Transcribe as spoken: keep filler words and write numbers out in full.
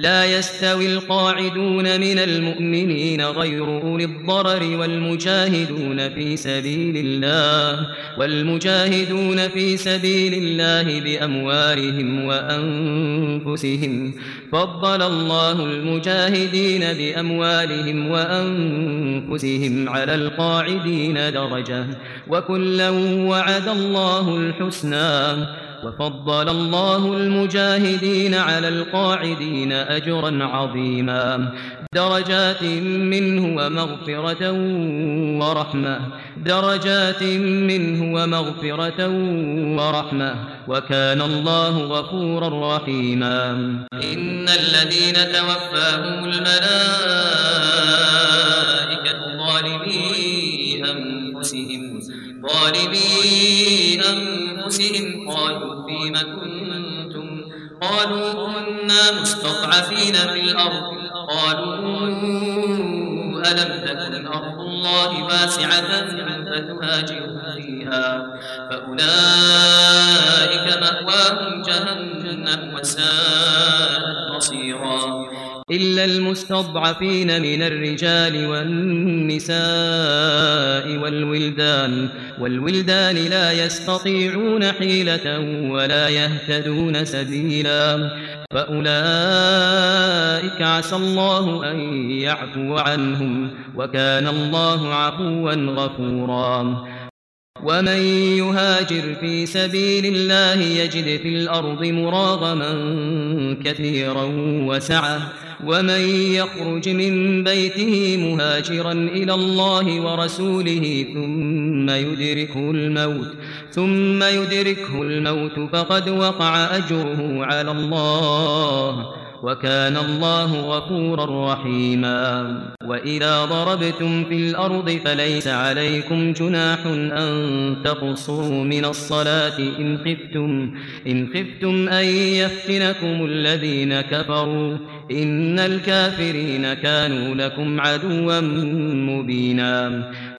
لا يستوي القاعدون من المؤمنين غير أولي الضرر والمجاهدون في سبيل الله والمجاهدون في سبيل الله بأموالهم وأنفسهم فضل الله المجاهدين بأموالهم وأنفسهم على القاعدين درجة وكلا وعد الله الحسنى وفضل الله المجاهدين على القاعدين أجرا عظيما درجات منه ومغفرة ورحمة درجات منه ومغفرة ورحمة وكان الله غفورا رحيما إن الذين توفاهم الملائكة ظالمي أنفسهم ظالمي أنفسهم قالوا فيم كنتم قالوا كنا مستضعفين في الأرض قالوا ألم تكن أرض الله واسعة فتهاجروا فيها فأولئك مأواهم جهنم وساءت مصيرا إلا المستضعفين من الرجال والنساء والولدان والولدان لا يستطيعون حيلة ولا يهتدون سبيلا فأولئك عسى الله أن يعفو عنهم وكان الله عفوا غفورا ومن يهاجر في سبيل الله يجد في الأرض مراغما كثيرا وسعة ومن يخرج من بيته مهاجرا إلى الله ورسوله ثم يدركه الموت ثم يدركه الموت فقد وقع أجره على الله وكان الله غفورا رحيما وإذا ضربتم في الأرض فليس عليكم جناح أن تقصروا من الصلاة إن خفتم, إن خفتم أن يفتنكم الذين كفروا إن الكافرين كانوا لكم عدوا مبينا